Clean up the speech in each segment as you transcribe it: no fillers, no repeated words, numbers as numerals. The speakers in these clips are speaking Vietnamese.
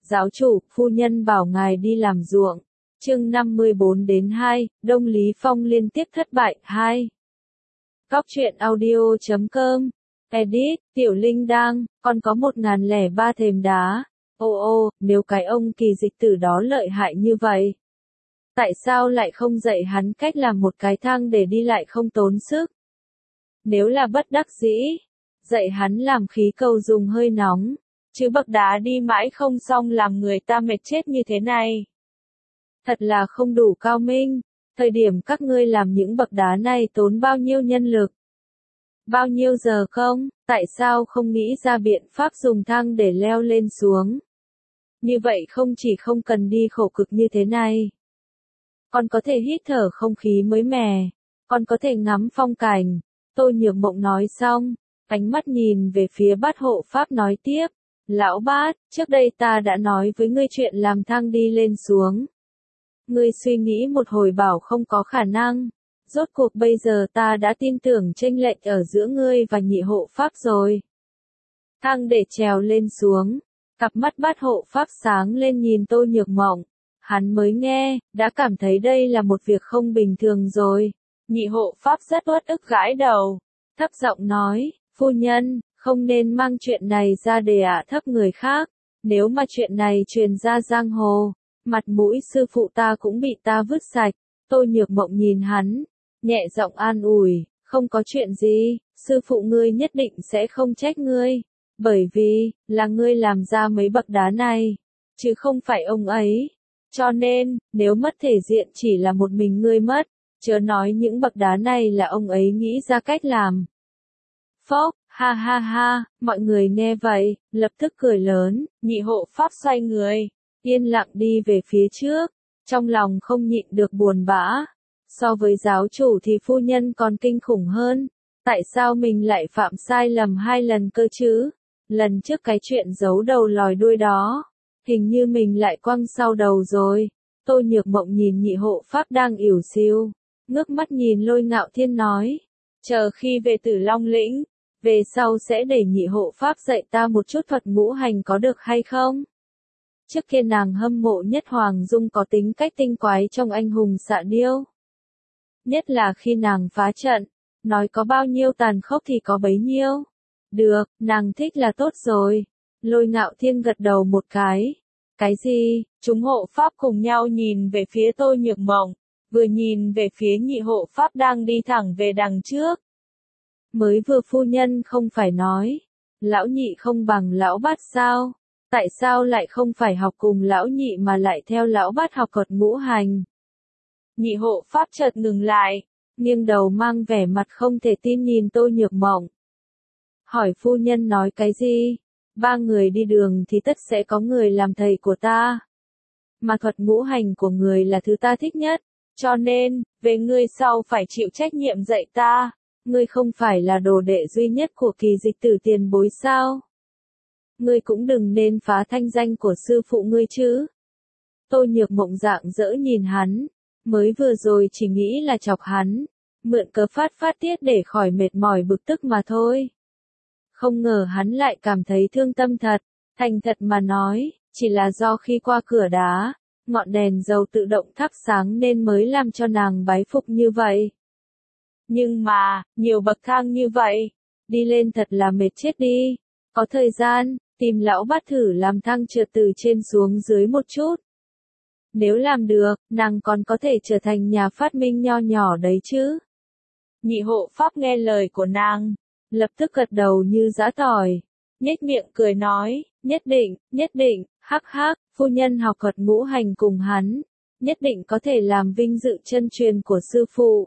Giáo chủ, phu nhân bảo ngài đi làm ruộng. Chương 54-2, Đông Lý Phong liên tiếp thất bại, 2. Góc truyện audio.com. Edit, Tiểu Linh đang, còn có 1003 thềm đá. Ô, nếu cái ông Kỳ Dịch Tử đó lợi hại như vậy, tại sao lại không dạy hắn cách làm một cái thang để đi lại không tốn sức? Nếu là bất đắc dĩ, dạy hắn làm khí cầu dùng hơi nóng, chứ bậc đá đi mãi không xong làm người ta mệt chết như thế này. Thật là không đủ cao minh, thời điểm các ngươi làm những bậc đá này tốn bao nhiêu nhân lực? Bao nhiêu giờ không? Tại sao không nghĩ ra biện pháp dùng thang để leo lên xuống? Như vậy không chỉ không cần đi khổ cực như thế này, còn có thể hít thở không khí mới mẻ, còn có thể ngắm phong cảnh. Tô Nhược Mộng nói xong, ánh mắt nhìn về phía Bát Hộ Pháp nói tiếp, lão Bát, trước đây ta đã nói với ngươi chuyện làm thang đi lên xuống. Ngươi suy nghĩ một hồi bảo không có khả năng, rốt cuộc bây giờ ta đã tin tưởng chênh lệch ở giữa ngươi và Nhị Hộ Pháp rồi. Thang để trèo lên xuống, cặp mắt Bát Hộ Pháp sáng lên nhìn Tô Nhược Mộng, hắn mới nghe, đã cảm thấy đây là một việc không bình thường rồi. Nhị Hộ Pháp rất uất ức gãi đầu, thấp giọng nói, phu nhân, không nên mang chuyện này ra để thấp người khác, nếu mà chuyện này truyền ra giang hồ, mặt mũi sư phụ ta cũng bị ta vứt sạch. Tô Nhược Mộng nhìn hắn, nhẹ giọng an ủi, không có chuyện gì, sư phụ ngươi nhất định sẽ không trách ngươi, bởi vì, là ngươi làm ra mấy bậc đá này, chứ không phải ông ấy. Cho nên, nếu mất thể diện chỉ là một mình ngươi mất, chớ nói những bậc đá này là ông ấy nghĩ ra cách làm. Phốc, ha ha ha, mọi người nghe vậy, lập tức cười lớn. Nhị Hộ Pháp xoay người, yên lặng đi về phía trước, trong lòng không nhịn được buồn bã. So với giáo chủ thì phu nhân còn kinh khủng hơn, tại sao mình lại phạm sai lầm 2 lần cơ chứ? Lần trước cái chuyện giấu đầu lòi đuôi đó, hình như mình lại quăng sau đầu rồi. Tô Nhược Mộng nhìn Nhị Hộ Pháp đang ỉu xìu, ngước mắt nhìn Lôi Ngạo Thiên nói, chờ khi về Tử Long Lĩnh, về sau sẽ để Nhị Hộ Pháp dạy ta một chút thuật ngũ hành có được hay không? Trước kia nàng hâm mộ nhất Hoàng Dung có tính cách tinh quái trong Anh Hùng Xạ Điêu. Nhất là khi nàng phá trận, nói có bao nhiêu tàn khốc thì có bấy nhiêu. Được, nàng thích là tốt rồi. Lôi Ngạo Thiên gật đầu một cái. Cái gì? Chúng hộ pháp cùng nhau nhìn về phía Tô Nhược Mộng, vừa nhìn về phía Nhị Hộ Pháp đang đi thẳng về đằng trước. Mới vừa phu nhân không phải nói, lão nhị không bằng lão Bát sao? Tại sao lại không phải học cùng lão nhị mà lại theo lão Bát học thuật ngũ hành? Nhị Hộ Pháp chợt ngừng lại, nghiêng đầu mang vẻ mặt không thể tin nhìn Tô Nhược Mộng. Hỏi phu nhân nói cái gì? 3 người đi đường thì tất sẽ có người làm thầy của ta. Mà thuật ngũ hành của người là thứ ta thích nhất, cho nên, về ngươi sau phải chịu trách nhiệm dạy ta. Ngươi không phải là đồ đệ duy nhất của Kỳ Dịch Tử tiền bối sao? Ngươi cũng đừng nên phá thanh danh của sư phụ ngươi chứ. Tô Nhược Mộng rạng rỡ nhìn hắn, mới vừa rồi chỉ nghĩ là chọc hắn, mượn cớ phát tiết để khỏi mệt mỏi bực tức mà thôi. Không ngờ hắn lại cảm thấy thương tâm thật, thành thật mà nói, chỉ là do khi qua cửa đá, ngọn đèn dầu tự động thắp sáng nên mới làm cho nàng bái phục như vậy. Nhưng mà, nhiều bậc thang như vậy, đi lên thật là mệt chết đi. Có thời gian, tìm lão Bát thử làm thang trượt từ trên xuống dưới một chút. Nếu làm được, nàng còn có thể trở thành nhà phát minh nho nhỏ đấy chứ. Nhị Hộ Pháp nghe lời của nàng, lập tức gật đầu như giã tỏi, nhếch miệng cười nói, nhất định, hắc hắc, phu nhân học thuật ngũ hành cùng hắn, nhất định có thể làm vinh dự chân truyền của sư phụ.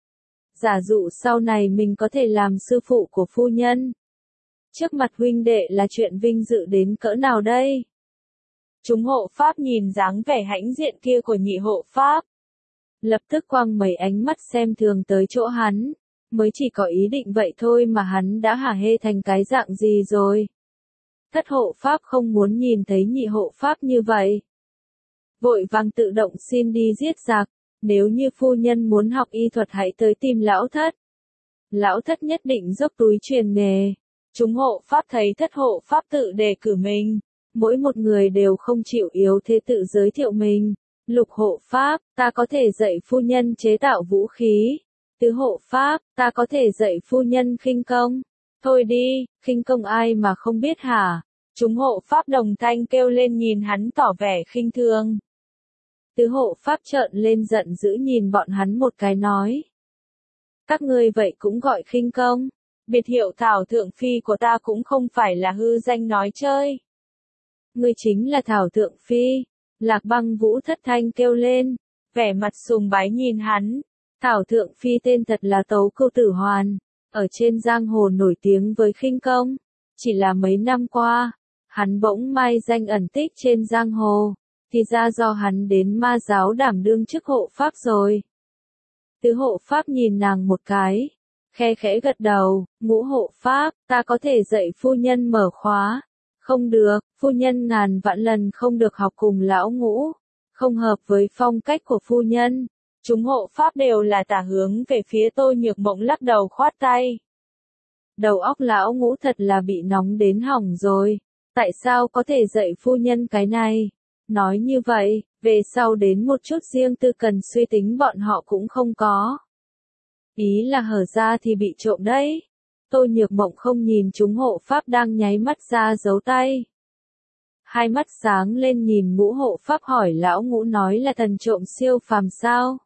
Giả dụ sau này mình có thể làm sư phụ của phu nhân, trước mặt huynh đệ là chuyện vinh dự đến cỡ nào đây? Chúng hộ pháp nhìn dáng vẻ hãnh diện kia của Nhị Hộ Pháp, lập tức quăng mấy ánh mắt xem thường tới chỗ hắn, mới chỉ có ý định vậy thôi mà hắn đã hả hê thành cái dạng gì rồi. Thất hộ pháp không muốn nhìn thấy Nhị Hộ Pháp như vậy, vội vàng tự động xin đi giết giặc. Nếu như phu nhân muốn học y thuật hãy tới tìm lão thất. Lão thất nhất định dốc túi truyền nghề. Chúng hộ pháp thấy thất hộ pháp tự đề cử mình, mỗi một người đều không chịu yếu thế tự giới thiệu mình. Lục hộ pháp, ta có thể dạy phu nhân chế tạo vũ khí. Tứ hộ pháp, ta có thể dạy phu nhân khinh công. Thôi đi, khinh công ai mà không biết hả? Chúng hộ pháp đồng thanh kêu lên nhìn hắn tỏ vẻ khinh thường. Tứ hộ pháp trợn lên giận dữ nhìn bọn hắn một cái nói. Các ngươi vậy cũng gọi khinh công. Biệt hiệu Thảo Thượng Phi của ta cũng không phải là hư danh nói chơi. Ngươi chính là Thảo Thượng Phi. Lạc Băng Vũ thất thanh kêu lên, vẻ mặt sùng bái nhìn hắn. Thảo Thượng Phi tên thật là Tấu Cưu Tử Hoàn, ở trên giang hồ nổi tiếng với khinh công. Chỉ là mấy năm qua, hắn bỗng mai danh ẩn tích trên giang hồ, thì ra do hắn đến ma giáo đảm đương chức hộ pháp rồi. Tứ hộ pháp nhìn nàng một cái, khe khẽ gật đầu, ngũ hộ pháp, ta có thể dạy phu nhân mở khóa. Không được, phu nhân ngàn vạn lần không được học cùng lão ngũ, không hợp với phong cách của phu nhân. Chúng hộ pháp đều là tả hướng về phía Tôi Nhược Mộng lắc đầu khoát tay. Đầu óc lão ngũ thật là bị nóng đến hỏng rồi, tại sao có thể dạy phu nhân cái này? Nói như vậy, về sau đến một chút riêng tư cần suy tính bọn họ cũng không có. Ý là hở ra thì bị trộm đấy. Tôi Nhược Mộng không nhìn chúng hộ pháp đang nháy mắt ra giấu tay. Hai mắt sáng lên nhìn ngũ hộ pháp hỏi lão ngũ nói là thần trộm siêu phàm sao?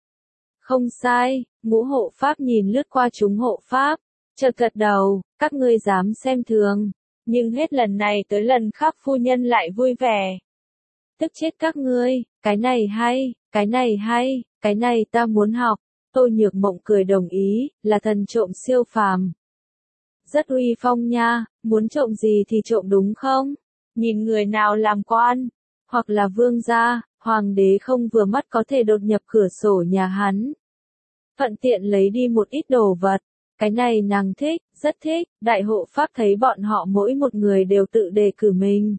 Không sai, ngũ hộ pháp nhìn lướt qua chúng hộ pháp, chợt gật đầu, các ngươi dám xem thường, nhưng hết lần này tới lần khác phu nhân lại vui vẻ. Tức chết các ngươi, cái này hay, cái này hay, cái này ta muốn học. Tôi Nhược Mộng cười đồng ý, là thần trộm siêu phàm. Rất uy phong nha, muốn trộm gì thì trộm đúng không? Nhìn người nào làm quan, hoặc là vương gia, hoàng đế không vừa mắt có thể đột nhập cửa sổ nhà hắn. Thuận tiện lấy đi một ít đồ vật, cái này nàng thích, rất thích. Đại hộ pháp thấy bọn họ mỗi một người đều tự đề cử mình.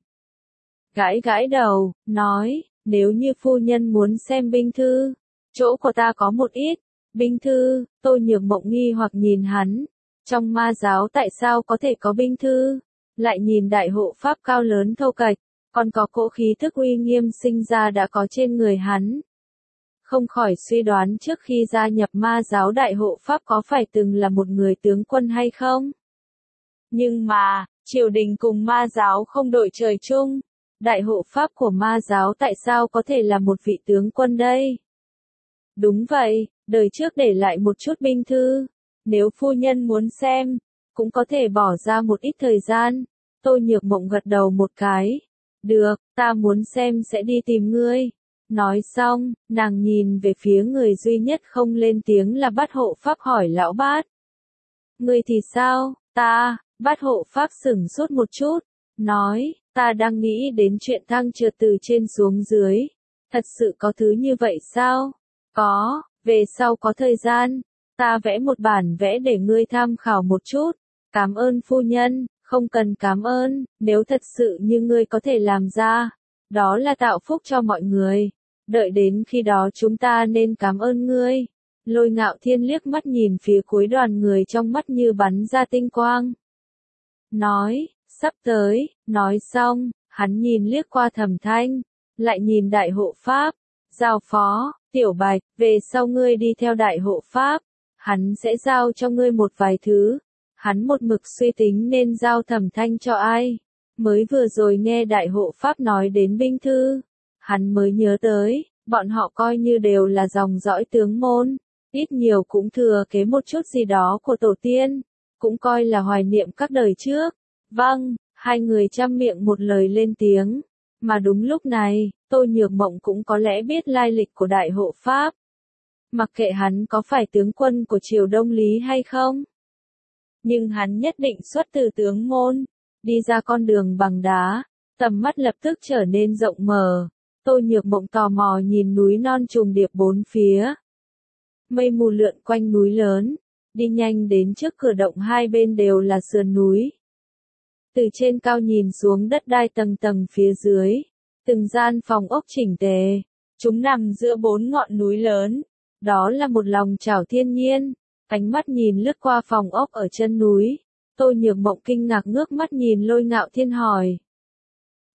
Gãi gãi đầu, nói, nếu như phu nhân muốn xem binh thư, chỗ của ta có một ít. Binh thư, Tôi Nhược Mộng nghi hoặc nhìn hắn. Trong ma giáo tại sao có thể có binh thư? Lại nhìn đại hộ pháp cao lớn thô kệch, còn có cỗ khí thức uy nghiêm sinh ra đã có trên người hắn. Không khỏi suy đoán trước khi gia nhập ma giáo đại hộ pháp có phải từng là một người tướng quân hay không? Nhưng mà, triều đình cùng ma giáo không đội trời chung. Đại hộ pháp của ma giáo tại sao có thể là một vị tướng quân đây? Đúng vậy, đời trước để lại một chút binh thư. Nếu phu nhân muốn xem, cũng có thể bỏ ra một ít thời gian. Tôi Nhược Mộng gật đầu một cái. Được, ta muốn xem sẽ đi tìm ngươi. Nói xong, nàng nhìn về phía người duy nhất không lên tiếng là Bát hộ pháp hỏi lão Bát. Ngươi thì sao? Ta, Bát hộ pháp sửng sốt một chút. Nói, ta đang nghĩ đến chuyện thăng trượt từ trên xuống dưới. Thật sự có thứ như vậy sao? Có, về sau có thời gian. Ta vẽ một bản vẽ để ngươi tham khảo một chút. Cảm ơn phu nhân, không cần cảm ơn, nếu thật sự như ngươi có thể làm ra. Đó là tạo phúc cho mọi người. Đợi đến khi đó chúng ta nên cảm ơn ngươi. Lôi Ngạo Thiên liếc mắt nhìn phía cuối đoàn người trong mắt như bắn ra tinh quang. Nói, sắp tới, nói xong, hắn nhìn liếc qua Thẩm Thanh, lại nhìn đại hộ pháp, giao phó, Tiểu Bạch, về sau ngươi đi theo đại hộ pháp, hắn sẽ giao cho ngươi một vài thứ. Hắn một mực suy tính nên giao Thẩm Thanh cho ai. Mới vừa rồi nghe đại hộ pháp nói đến binh thư, hắn mới nhớ tới, bọn họ coi như đều là dòng dõi tướng môn, ít nhiều cũng thừa kế một chút gì đó của tổ tiên, cũng coi là hoài niệm các đời trước. Vâng, hai người chăm miệng một lời lên tiếng, mà đúng lúc này, Tôi Nhược Mộng cũng có lẽ biết lai lịch của đại hộ pháp. Mặc kệ hắn có phải tướng quân của triều Đông Lý hay không, nhưng hắn nhất định xuất từ tướng môn, đi ra con đường bằng đá, tầm mắt lập tức trở nên rộng mở. Tôi Nhược Mộng tò mò nhìn núi non trùng điệp bốn phía. Mây mù lượn quanh núi lớn, đi nhanh đến trước cửa động hai bên đều là sườn núi. Từ trên cao nhìn xuống đất đai tầng tầng phía dưới, từng gian phòng ốc chỉnh tề, chúng nằm giữa bốn ngọn núi lớn. Đó là một lòng chảo thiên nhiên. Ánh mắt nhìn lướt qua phòng ốc ở chân núi, Tôi Nhược Mộng kinh ngạc ngước mắt nhìn Lôi Ngạo Thiên hỏi.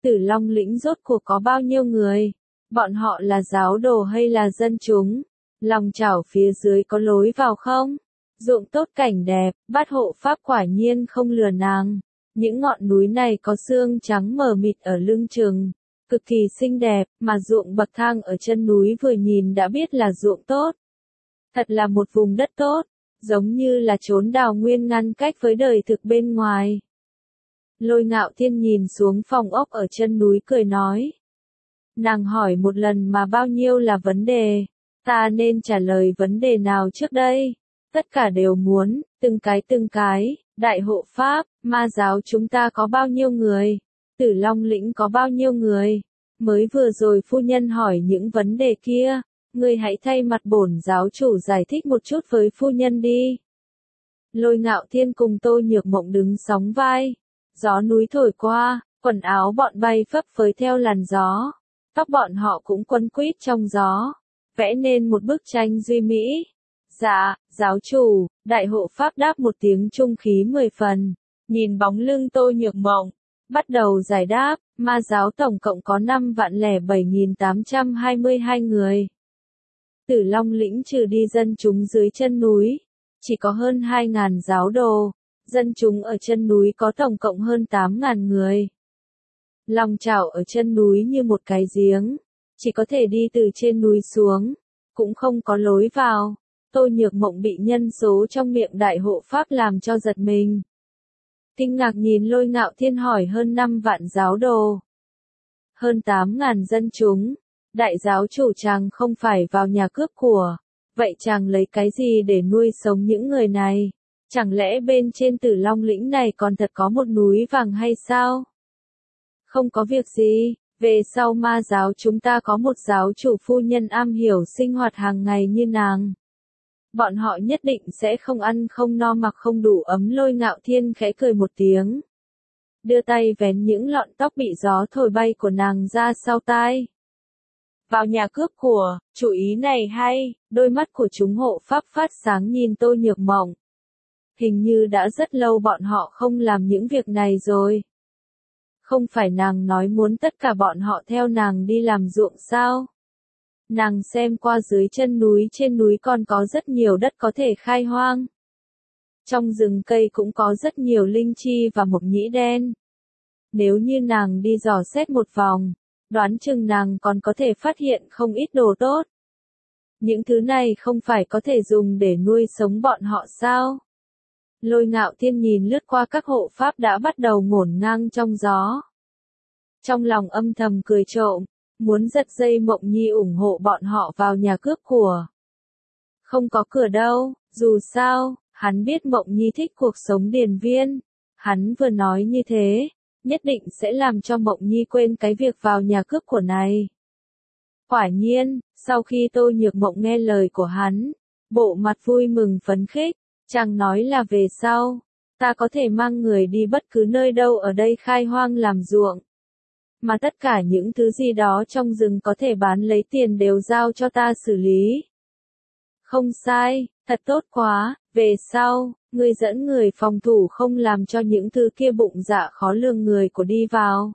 Tử Long lĩnh rốt cuộc có bao nhiêu người? Bọn họ là giáo đồ hay là dân chúng? Lòng chảo phía dưới có lối vào không? Ruộng tốt cảnh đẹp, bát hộ pháp quả nhiên không lừa nàng. Những ngọn núi này có xương trắng mờ mịt ở lưng chừng, cực kỳ xinh đẹp, mà ruộng bậc thang ở chân núi vừa nhìn đã biết là ruộng tốt. Thật là một vùng đất tốt, giống như là chốn đào nguyên ngăn cách với đời thực bên ngoài. Lôi Ngạo Thiên nhìn xuống phòng ốc ở chân núi cười nói. Nàng hỏi một lần mà bao nhiêu là vấn đề, ta nên trả lời vấn đề nào trước đây? Tất cả đều muốn, từng cái, đại hộ pháp, ma giáo chúng ta có bao nhiêu người? Tử Long lĩnh có bao nhiêu người? Mới vừa rồi phu nhân hỏi những vấn đề kia, ngươi hãy thay mặt bổn giáo chủ giải thích một chút với phu nhân đi. Lôi Ngạo Thiên cùng Tô Nhược Mộng đứng sóng vai, gió núi thổi qua, quần áo bọn bay phấp phới theo làn gió, tóc bọn họ cũng quấn quýt trong gió, vẽ nên một bức tranh duy mỹ. Dạ, giáo chủ, đại hộ pháp đáp một tiếng trung khí 10 phần, nhìn bóng lưng Tô Nhược Mộng, bắt đầu giải đáp, ma giáo tổng cộng có 5.007.822 người. Tử Long lĩnh trừ đi dân chúng dưới chân núi, chỉ có hơn 2.000 giáo đồ, dân chúng ở chân núi có tổng cộng hơn 8.000 người. Lòng chảo ở chân núi như một cái giếng, chỉ có thể đi từ trên núi xuống, cũng không có lối vào. Tô Nhược Mộng bị nhân số trong miệng đại hộ pháp làm cho giật mình. Kinh ngạc nhìn Lôi Ngạo Thiên hỏi hơn 5 vạn giáo đồ. Hơn 8.000 dân chúng. Đại giáo chủ chàng không phải vào nhà cướp của. Vậy chàng lấy cái gì để nuôi sống những người này? Chẳng lẽ bên trên Tử Long lĩnh này còn thật có một núi vàng hay sao? Không có việc gì, về sau ma giáo chúng ta có một giáo chủ phu nhân am hiểu sinh hoạt hàng ngày như nàng. Bọn họ nhất định sẽ không ăn không no mặc không đủ ấm. Lôi Ngạo Thiên khẽ cười một tiếng, đưa tay vén những lọn tóc bị gió thổi bay của nàng ra sau tai. Vào nhà cướp của, chủ ý này hay, đôi mắt của chúng hộ pháp phát sáng nhìn Tô Nhược Mộng. Hình như đã rất lâu bọn họ không làm những việc này rồi. Không phải nàng nói muốn tất cả bọn họ theo nàng đi làm ruộng sao? Nàng xem qua dưới chân núi, trên núi còn có rất nhiều đất có thể khai hoang. Trong rừng cây cũng có rất nhiều linh chi và mộc nhĩ đen. Nếu như nàng đi dò xét một vòng, đoán chừng nàng còn có thể phát hiện không ít đồ tốt. Những thứ này không phải có thể dùng để nuôi sống bọn họ sao? Lôi Ngạo Thiên nhìn lướt qua các hộ pháp đã bắt đầu ngổn ngang trong gió. Trong lòng âm thầm cười trộm, muốn giật dây Mộng Nhi ủng hộ bọn họ vào nhà cướp của. Không có cửa đâu, dù sao, hắn biết Mộng Nhi thích cuộc sống điền viên. Hắn vừa nói như thế, nhất định sẽ làm cho Mộng Nhi quên cái việc vào nhà cướp của này. Quả nhiên, sau khi Tô Nhược Mộng nghe lời của hắn, bộ mặt vui mừng phấn khích, chàng nói là về sau, ta có thể mang người đi bất cứ nơi đâu ở đây khai hoang làm ruộng. Mà tất cả những thứ gì đó trong rừng có thể bán lấy tiền đều giao cho ta xử lý. Không sai, thật tốt quá, về sau, ngươi dẫn người phòng thủ không làm cho những thứ kia bụng dạ khó lường người của đi vào.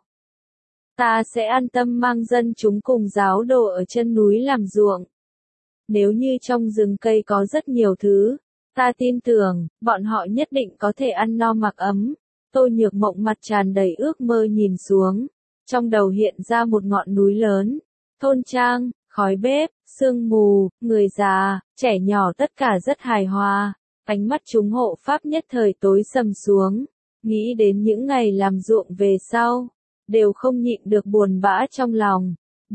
Ta sẽ an tâm mang dân chúng cùng giáo đồ ở chân núi làm ruộng. Nếu như trong rừng cây có rất nhiều thứ, ta tin tưởng, bọn họ nhất định có thể ăn no mặc ấm. Tô Nhược Mộng mặt tràn đầy ước mơ nhìn xuống. Trong đầu hiện ra một ngọn núi lớn, thôn trang, khói bếp, sương mù, người già, trẻ nhỏ tất cả rất hài hòa. Ánh mắt chúng hộ pháp nhất thời tối sầm xuống, nghĩ đến những ngày làm ruộng về sau, đều không nhịn được buồn bã trong lòng.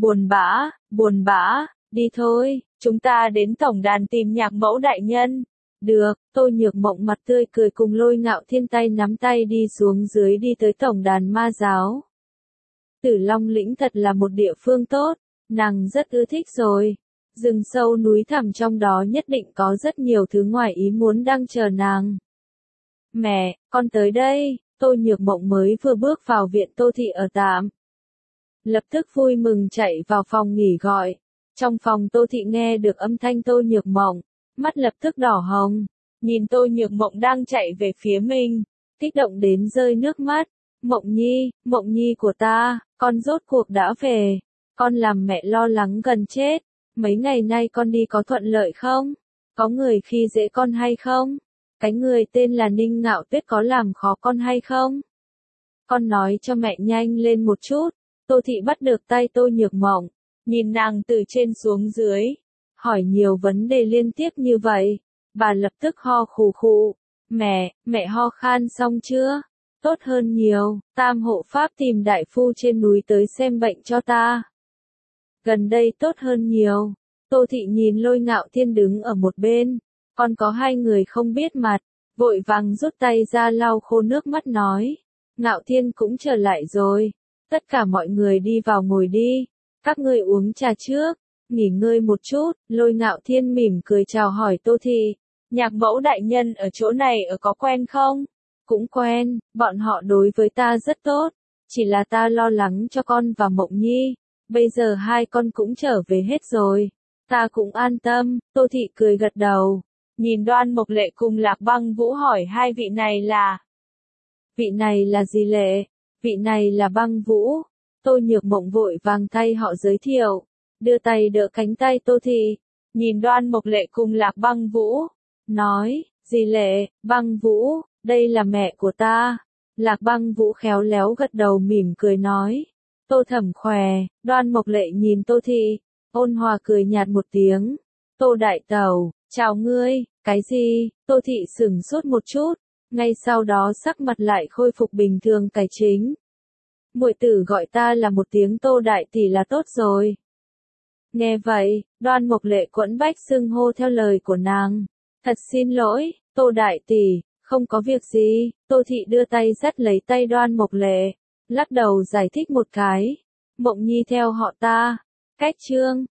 Buồn bã, đi thôi, chúng ta đến tổng đàn tìm Nhạc Mẫu đại nhân. Được, Tô Nhược Mộng mặt tươi cười cùng Lôi Ngạo Thiên tay nắm tay đi xuống dưới đi tới tổng đàn ma giáo. Tử Long lĩnh thật là một địa phương tốt, nàng rất ưa thích rồi. Rừng sâu núi thẳm trong đó nhất định có rất nhiều thứ ngoài ý muốn đang chờ nàng. Mẹ, con tới đây. Tô Nhược Mộng mới vừa bước vào viện Tô Thị ở tạm. Lập tức vui mừng chạy vào phòng nghỉ gọi. Trong phòng Tô Thị nghe được âm thanh Tô Nhược Mộng, mắt lập tức đỏ hồng, nhìn Tô Nhược Mộng đang chạy về phía mình, kích động đến rơi nước mắt. Mộng Nhi của ta, con rốt cuộc đã về. Con làm mẹ lo lắng gần chết. Mấy ngày nay con đi có thuận lợi không? Có người khi dễ con hay không? Cái người tên là Ninh Ngạo Tuyết có làm khó con hay không? Con nói cho mẹ nhanh lên một chút. Tô Thị bắt được tay Tô Nhược Mộng, nhìn nàng từ trên xuống dưới, hỏi nhiều vấn đề liên tiếp như vậy. Bà lập tức ho khù khụ. Mẹ ho khan xong chưa? Tốt hơn nhiều, Tam hộ pháp tìm đại phu trên núi tới xem bệnh cho ta. Gần đây tốt hơn nhiều. Tô Thị nhìn Lôi Ngạo Thiên đứng ở một bên, còn có hai người không biết mặt, vội vàng rút tay ra lau khô nước mắt nói. Ngạo Thiên cũng trở lại rồi. Tất cả mọi người đi vào ngồi đi. Các ngươi uống trà trước, nghỉ ngơi một chút. Lôi Ngạo Thiên mỉm cười chào hỏi Tô Thị. Nhạc mẫu đại nhân ở chỗ này ở có quen không? Cũng quen, bọn họ đối với ta rất tốt. Chỉ là ta lo lắng cho con và Mộng Nhi. Bây giờ hai con cũng trở về hết rồi. Ta cũng an tâm. Tô Thị cười gật đầu. Nhìn Đoan Mộc Lệ cùng Lạc Băng Vũ hỏi hai vị này là. Vị này là gì Lệ? Vị này là Băng Vũ. Tô Nhược Mộng vội vàng thay họ giới thiệu. Đưa tay đỡ cánh tay Tô Thị. Nhìn Đoan Mộc Lệ cùng Lạc Băng Vũ. Nói, dì Lệ, Băng Vũ, đây là mẹ của ta. Lạc Băng Vũ khéo léo gật đầu mỉm cười nói. Tô Thẩm khỏe. Đoan Mộc Lệ nhìn Tô Thị, ôn hòa cười nhạt một tiếng. Tô Đại Tẩu, chào ngươi. Cái gì? Tô Thị sửng sốt một chút, ngay sau đó sắc mặt lại khôi phục bình thường cái chính. Muội tử gọi ta là một tiếng Tô Đại tỷ là tốt rồi. Nghe vậy, Đoan Mộc Lệ quẫn bách xưng hô theo lời của nàng. Thật xin lỗi, Tô Đại tỷ, không có việc gì. Tô Thị đưa tay dắt lấy tay Đoan Mộc Lệ, lắc đầu giải thích một cái. Mộng Nhi theo họ ta. Cách chương